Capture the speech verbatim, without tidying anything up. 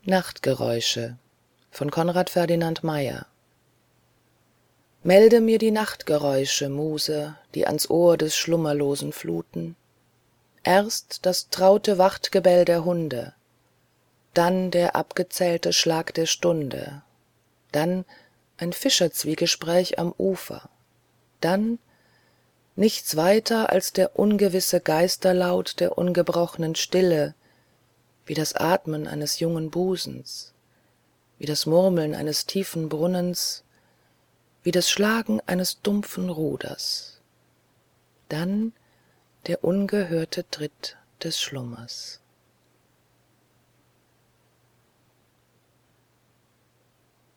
Nachtgeräusche von Konrad Ferdinand Meyer. Melde mir die Nachtgeräusche, Muse, die ans Ohr des Schlummerlosen fluten. Erst das traute Wachtgebell der Hunde, dann der abgezählte Schlag der Stunde, dann ein Fischerzwiegespräch am Ufer, dann nichts weiter als der ungewisse Geisterlaut der ungebrochenen Stille, wie das Atmen eines jungen Busens, wie das Murmeln eines tiefen Brunnens, wie das Schlagen eines dumpfen Ruders, dann der ungehörte Tritt des Schlummers.